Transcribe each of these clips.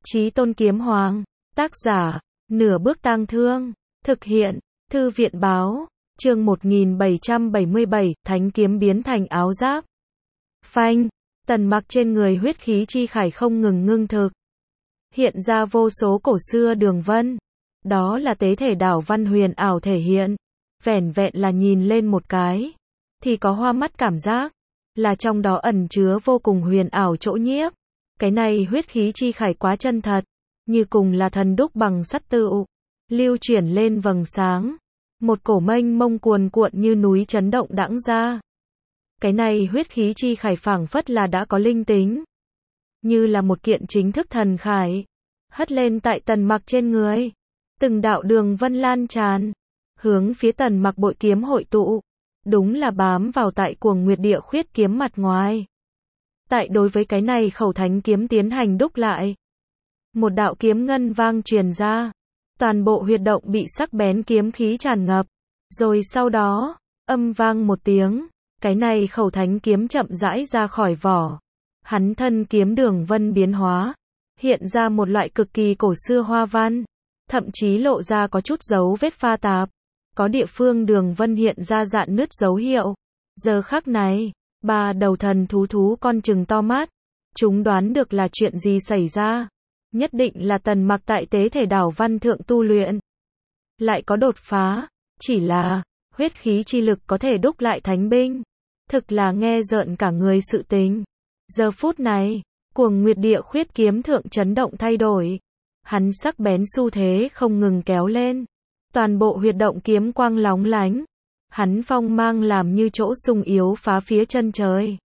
Chí Tôn Kiếm Hoàng. Tác giả, Nửa Bước Tang Thương. Thực hiện, Thư viện báo. Chương 1777, Thánh Kiếm biến thành áo giáp. Phanh, Tần Mặc trên người huyết khí chi khải không ngừng ngưng thực. Hiện ra vô số cổ xưa đường vân. Đó là tế thể đảo văn huyền ảo thể hiện. Vẻn vẹn là nhìn lên một cái, thì có hoa mắt cảm giác, là trong đó ẩn chứa vô cùng huyền ảo chỗ nhiếp. Cái này huyết khí chi khải quá chân thật, như cùng là thần đúc bằng sắt tựu, lưu chuyển lên vầng sáng. Một cổ mênh mông cuồn cuộn như núi chấn động đãng ra. Cái này huyết khí chi khải phảng phất là đã có linh tính, như là một kiện chính thức thần khải, hất lên tại Tần Mặc trên người. Từng đạo đường vân lan tràn, hướng phía Tần Mặc bội kiếm hội tụ, đúng là bám vào tại Cuồng Nguyệt Địa Khuyết kiếm mặt ngoài. Tại đối với cái này khẩu thánh kiếm tiến hành đúc lại, một đạo kiếm ngân vang truyền ra, toàn bộ huyệt động bị sắc bén kiếm khí tràn ngập, rồi sau đó, âm vang một tiếng, cái này khẩu thánh kiếm chậm rãi ra khỏi vỏ. Hắn thân kiếm đường vân biến hóa, hiện ra một loại cực kỳ cổ xưa hoa văn, thậm chí lộ ra có chút dấu vết pha tạp, có địa phương đường vân hiện ra rạn nứt dấu hiệu. Giờ khắc này, ba đầu thần thú con trừng to mắt, chúng đoán được là chuyện gì xảy ra. Nhất định là Tần Mặc tại tế thể đảo văn thượng tu luyện, lại có đột phá, chỉ là huyết khí chi lực có thể đúc lại thánh binh, thực là nghe rợn cả người sự tình. Giờ phút này, Cuồng Nguyệt Địa Khuyết kiếm thượng chấn động thay đổi, hắn sắc bén xu thế không ngừng kéo lên, toàn bộ huyệt động kiếm quang lóng lánh, hắn phong mang làm như chỗ sung yếu phá phía chân trời.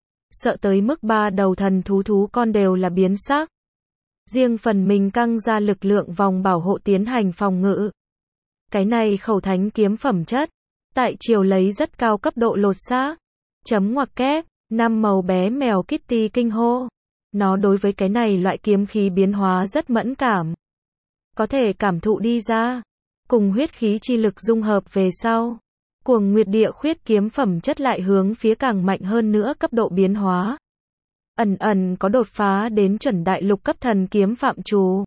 Sợ tới mức ba đầu thần thú con đều là biến sắc, riêng phần mình căng ra lực lượng vòng bảo hộ tiến hành phòng ngự. Cái này khẩu thánh kiếm phẩm chất, tại chiều lấy rất cao cấp độ lột xác. Chấm ngoặc kép, năm màu bé mèo Kitty kinh hô. Nó đối với cái này loại kiếm khí biến hóa rất mẫn cảm, có thể cảm thụ đi ra, cùng huyết khí chi lực dung hợp về sau, Cuồng Nguyệt Địa Khuyết kiếm phẩm chất lại hướng phía càng mạnh hơn nữa cấp độ biến hóa. Ẩn ẩn có đột phá đến chuẩn đại lục cấp thần kiếm phạm trù.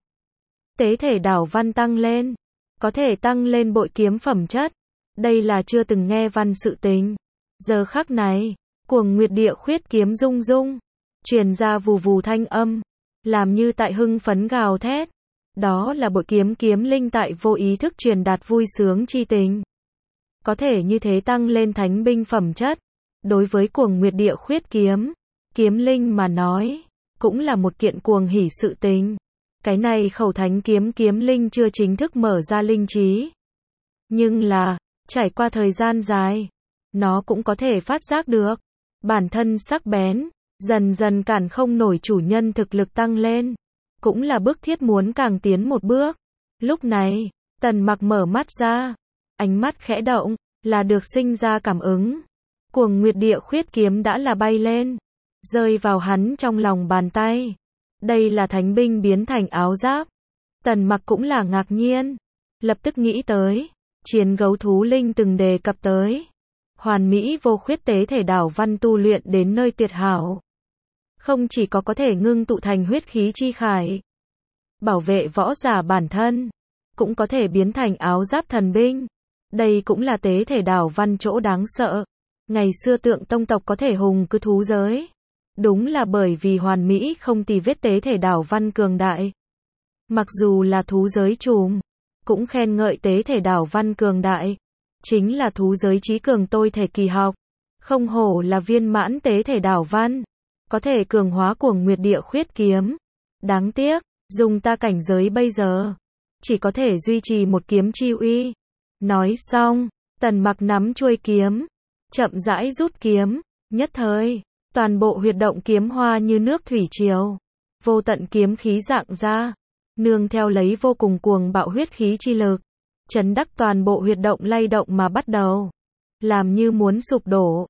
Tế thể đảo văn tăng lên, có thể tăng lên bội kiếm phẩm chất. Đây là chưa từng nghe văn sự tình. Giờ khắc này, Cuồng Nguyệt Địa Khuyết kiếm rung rung, truyền ra vù vù thanh âm, làm như tại hưng phấn gào thét. Đó là bội kiếm kiếm linh tại vô ý thức truyền đạt vui sướng chi tình. Có thể như thế tăng lên thánh binh phẩm chất, đối với Cuồng Nguyệt Địa Khuyết kiếm linh mà nói, cũng là một kiện cuồng hỉ sự tình. Cái này khẩu thánh kiếm linh chưa chính thức mở ra linh trí, nhưng là, trải qua thời gian dài, nó cũng có thể phát giác được, bản thân sắc bén, dần dần cản không nổi chủ nhân thực lực tăng lên, cũng là bức thiết muốn càng tiến một bước. Lúc này, Tần Mặc mở mắt ra, ánh mắt khẽ động, là được sinh ra cảm ứng. Cuồng Nguyệt Địa Khuyết kiếm đã là bay lên, rơi vào hắn trong lòng bàn tay. Đây là thánh binh biến thành áo giáp. Tần Mặc cũng là ngạc nhiên, lập tức nghĩ tới Chiến Gấu Thú Linh từng đề cập tới hoàn mỹ vô khuyết tế thể đảo văn tu luyện đến nơi tuyệt hảo. Không chỉ có thể ngưng tụ thành huyết khí chi khải, bảo vệ võ giả bản thân, cũng có thể biến thành áo giáp thần binh. Đây cũng là tế thể đảo văn chỗ đáng sợ. Ngày xưa Tượng Tông tộc có thể hùng cứ thú giới, đúng là bởi vì hoàn mỹ không tì vết tế thể đảo văn cường đại. Mặc dù là thú giới trùm, cũng khen ngợi tế thể đảo văn cường đại. Chính là thú giới trí cường tôi thể kỳ học. Không hổ là viên mãn tế thể đảo văn, có thể cường hóa Cuồng Nguyệt Địa Khuyết kiếm. Đáng tiếc, dùng ta cảnh giới bây giờ, chỉ có thể duy trì một kiếm chi uy. Nói xong, Tần Mặc nắm chuôi kiếm, chậm rãi rút kiếm, nhất thời, toàn bộ huyệt động kiếm hoa như nước thủy triều, vô tận kiếm khí rạng ra, nương theo lấy vô cùng cuồng bạo huyết khí chi lực, chấn đắc toàn bộ huyệt động lay động mà bắt đầu, làm như muốn sụp đổ.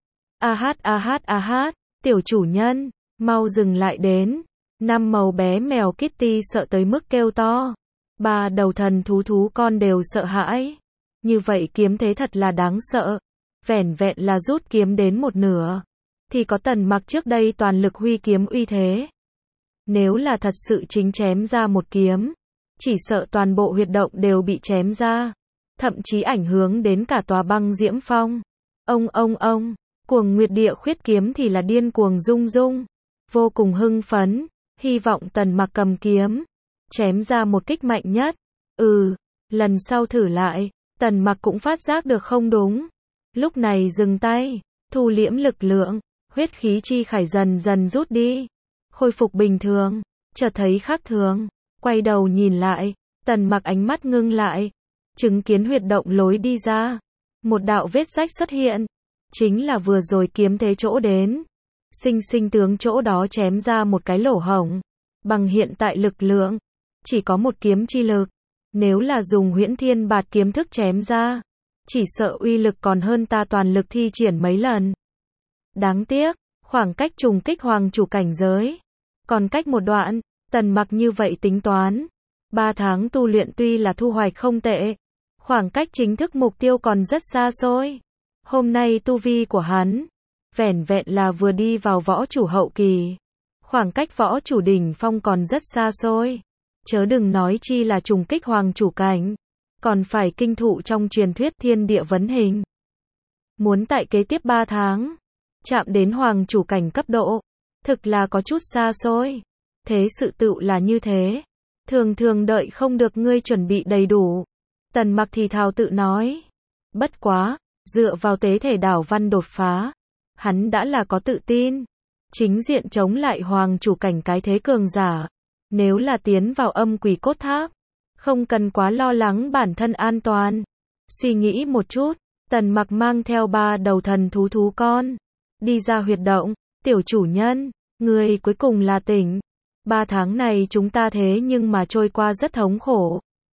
A hát, tiểu chủ nhân, mau dừng lại đến. Năm màu bé mèo Kitty sợ tới mức kêu to. Ba đầu thần thú con đều sợ hãi. Như vậy kiếm thế thật là đáng sợ. Vẻn vẹn là rút kiếm đến một nửa, thì có Tần Mặc trước đây toàn lực huy kiếm uy thế. Nếu là thật sự chính chém ra một kiếm, chỉ sợ toàn bộ huyệt động đều bị chém ra, thậm chí ảnh hưởng đến cả tòa băng diễm phong. Ông, Cuồng Nguyệt Địa Khuyết kiếm thì là điên cuồng rung rung, vô cùng hưng phấn, hy vọng Tần Mặc cầm kiếm, chém ra một kích mạnh nhất. Lần sau thử lại, Tần Mặc cũng phát giác được không đúng. Lúc này dừng tay, thu liễm lực lượng, huyết khí chi khải dần dần rút đi, khôi phục bình thường, chợt thấy khác thường, quay đầu nhìn lại, Tần Mặc ánh mắt ngưng lại, chứng kiến huyệt động lối đi ra, một đạo vết rách xuất hiện, chính là vừa rồi kiếm thế chỗ đến, sinh sinh tướng chỗ đó chém ra một cái lỗ hổng, bằng hiện tại lực lượng, chỉ có một kiếm chi lực, nếu là dùng Huyễn Thiên Bạt kiếm thức chém ra, chỉ sợ uy lực còn hơn ta toàn lực thi triển mấy lần. Đáng tiếc, khoảng cách trùng kích hoàng chủ cảnh giới, còn cách một đoạn, Tần Mặc như vậy tính toán. 3 tháng tu luyện tuy là thu hoạch không tệ, khoảng cách chính thức mục tiêu còn rất xa xôi. Hôm nay tu vi của hắn, vẻn vẹn là vừa đi vào võ chủ hậu kỳ. Khoảng cách võ chủ đỉnh phong còn rất xa xôi. Chớ đừng nói chi là trùng kích hoàng chủ cảnh, còn phải kinh thụ trong truyền thuyết thiên địa vấn hình. Muốn tại kế tiếp 3 tháng, chạm đến hoàng chủ cảnh cấp độ, thực là có chút xa xôi. Thế sự tự là như thế. Thường đợi không được ngươi chuẩn bị đầy đủ. Tần Mặc thì thào tự nói. Bất quá, dựa vào tế thể đảo văn đột phá, hắn đã là có tự tin. Chính diện chống lại hoàng chủ cảnh cái thế cường giả. Nếu là tiến vào âm quỷ cốt tháp, không cần quá lo lắng bản thân an toàn. Suy nghĩ một chút, Tần Mặc mang theo 3 đầu thần thú con, đi ra huyệt động. Tiểu chủ nhân, người cuối cùng là tỉnh. 3 tháng này chúng ta thế nhưng mà trôi qua rất thống khổ.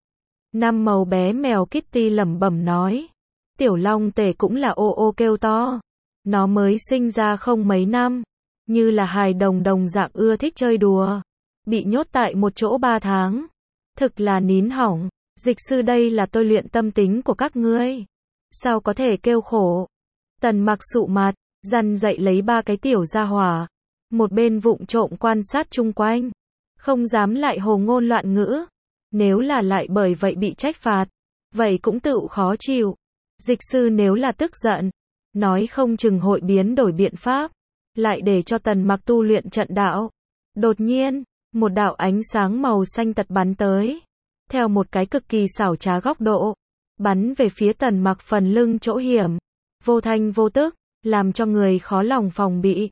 Năm màu bé mèo Kitty lẩm bẩm nói. Tiểu long tể cũng là ô ô kêu to. Nó mới sinh ra không mấy năm, như là hài đồng đồng dạng ưa thích chơi đùa. Bị nhốt tại một chỗ 3 tháng. Thực là nín hỏng. Dịch sư đây là tôi luyện tâm tính của các ngươi. Sao có thể kêu khổ. Tần Mặc sụ mặt, dằn dậy lấy 3 cái tiểu gia hỏa. Một bên vụng trộm quan sát chung quanh. Không dám lại hồ ngôn loạn ngữ. Nếu là lại bởi vậy bị trách phạt, vậy cũng tự khó chịu. Dịch sư nếu là tức giận, nói không chừng hội biến đổi biện pháp, lại để cho Tần Mặc tu luyện trận đạo. Đột nhiên, một đạo ánh sáng màu xanh tật bắn tới, theo một cái cực kỳ xảo trá góc độ, bắn về phía Tần Mặc phần lưng chỗ hiểm, vô thanh vô tức, làm cho người khó lòng phòng bị.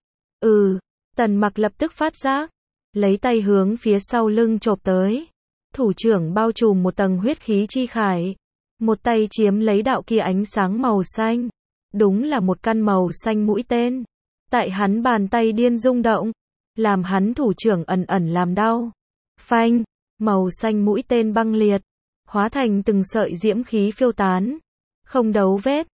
Tần Mặc lập tức phát giác, lấy tay hướng phía sau lưng chộp tới. Thủ trưởng bao trùm một tầng huyết khí chi khải, một tay chiếm lấy đạo kia ánh sáng màu xanh, đúng là một căn màu xanh mũi tên. Tại hắn bàn tay điên rung động, làm hắn thủ trưởng ẩn ẩn làm đau. Phanh, màu xanh mũi tên băng liệt, hóa thành từng sợi diễm khí phiêu tán. Không đấu vết,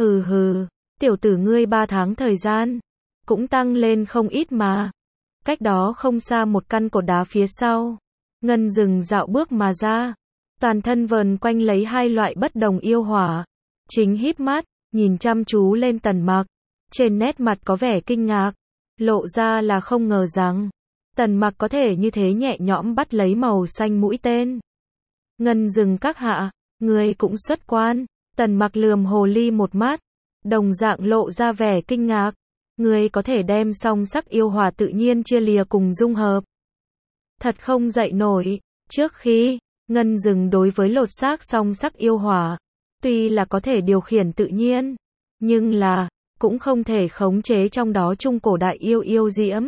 hừ, tiểu tử ngươi 3 tháng thời gian, cũng tăng lên không ít mà. Cách đó không xa một căn cột đá phía sau, Ngân Dừng dạo bước mà ra, toàn thân vờn quanh lấy 2 loại bất đồng yêu hỏa, chính híp mắt, nhìn chăm chú lên Tần Mặc, trên nét mặt có vẻ kinh ngạc, lộ ra là không ngờ rằng Tần Mặc có thể như thế nhẹ nhõm bắt lấy màu xanh mũi tên. Ngân Dừng các hạ, người cũng xuất quan. Tần Mặc lườm hồ ly một mắt, đồng dạng lộ ra vẻ kinh ngạc. Người có thể đem song sắc yêu hỏa tự nhiên chia lìa cùng dung hợp. Thật không dậy nổi. Trước khi, Ngân Dừng đối với lột xác song sắc yêu hỏa, tuy là có thể điều khiển tự nhiên, nhưng là, cũng không thể khống chế trong đó trung cổ đại yêu diễm.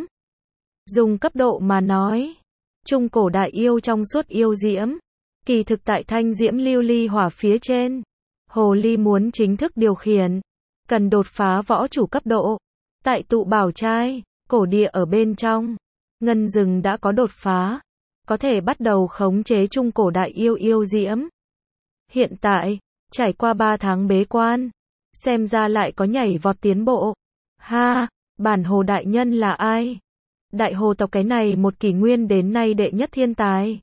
Dùng cấp độ mà nói, trung cổ đại yêu trong suốt yêu diễm, kỳ thực tại thanh diễm lưu ly hỏa phía trên. Hồ ly muốn chính thức điều khiển, cần đột phá võ chủ cấp độ. Tại tụ bảo trai, cổ địa ở bên trong, Ngân Dừng đã có đột phá, có thể bắt đầu khống chế trung cổ đại yêu diễm. Hiện tại, trải qua 3 tháng bế quan, xem ra lại có nhảy vọt tiến bộ. Ha, bản hồ đại nhân là ai? Đại hồ tộc cái này một kỷ nguyên đến nay đệ nhất thiên tài.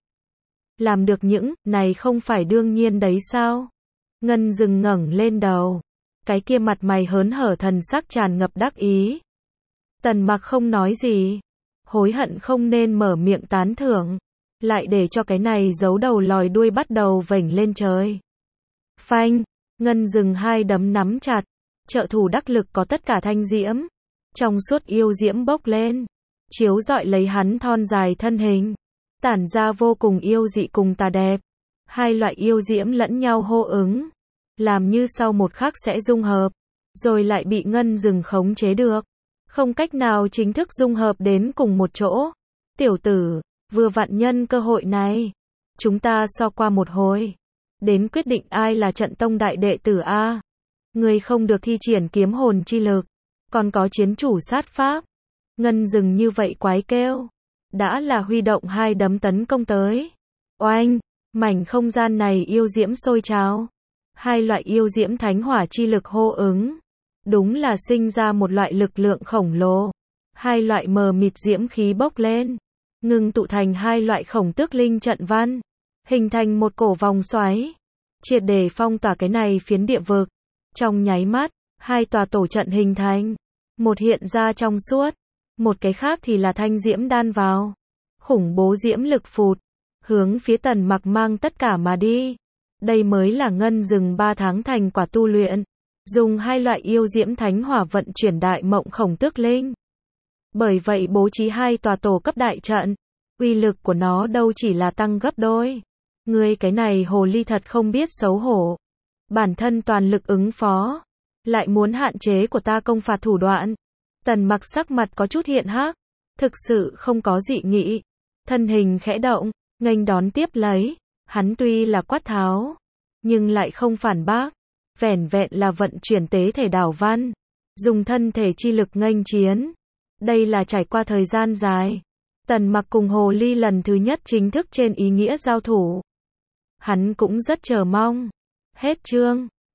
Làm được những này không phải đương nhiên đấy sao? Ngân Dừng ngẩng lên đầu, cái kia mặt mày hớn hở thần sắc tràn ngập đắc ý. Tần Mặc không nói gì, hối hận không nên mở miệng tán thưởng, lại để cho cái này giấu đầu lòi đuôi bắt đầu vểnh lên trời. Phanh, Ngân dừng hai đấm nắm chặt, trợ thủ đắc lực có tất cả thanh diễm, trong suốt yêu diễm bốc lên, chiếu rọi lấy hắn thon dài thân hình, tản ra vô cùng yêu dị cùng tà đẹp. Hai loại yêu diễm lẫn nhau hô ứng, làm như sau một khắc sẽ dung hợp, rồi lại bị Ngân dừng khống chế được, không cách nào chính thức dung hợp đến cùng một chỗ. Tiểu tử, vừa vặn nhân cơ hội này, chúng ta so qua một hồi, đến quyết định ai là trận tông đại đệ tử a. Người không được thi triển kiếm hồn chi lực, còn có chiến chủ sát pháp. Ngân dừng như vậy quái kêu, đã là huy động hai đấm tấn công tới. Oanh, mảnh không gian này yêu diễm sôi trào, hai loại yêu diễm thánh hỏa chi lực hô ứng, đúng là sinh ra một loại lực lượng khổng lồ. Hai loại mờ mịt diễm khí bốc lên, ngưng tụ thành hai loại khổng tước linh trận văn, hình thành một cổ vòng xoáy, triệt để phong tỏa cái này phiến địa vực. Trong nháy mắt, hai tòa tổ trận hình thành, một hiện ra trong suốt, một cái khác thì là thanh diễm đan vào, khủng bố diễm lực phụt, hướng phía Tần Mặc mang tất cả mà đi. Đây mới là Ngân dừng 3 tháng thành quả tu luyện, dùng hai loại yêu diễm thánh hỏa vận chuyển đại mộng khổng tước linh. Bởi vậy bố trí hai tòa tổ cấp đại trận, uy lực của nó đâu chỉ là tăng gấp đôi. Ngươi cái này hồ ly thật không biết xấu hổ, bản thân toàn lực ứng phó, lại muốn hạn chế của ta công phạt thủ đoạn. Tần Mặc sắc mặt có chút hiện hắc, thực sự không có dị nghị, thân hình khẽ động, nghênh đón tiếp lấy. Hắn tuy là quát tháo, nhưng lại không phản bác, vẻn vẹn là vận chuyển tế thể đảo văn, dùng thân thể chi lực nghênh chiến. Đây là trải qua thời gian dài, Tần Mặc cùng hồ ly lần thứ nhất chính thức trên ý nghĩa giao thủ. Hắn cũng rất chờ mong. Hết chương.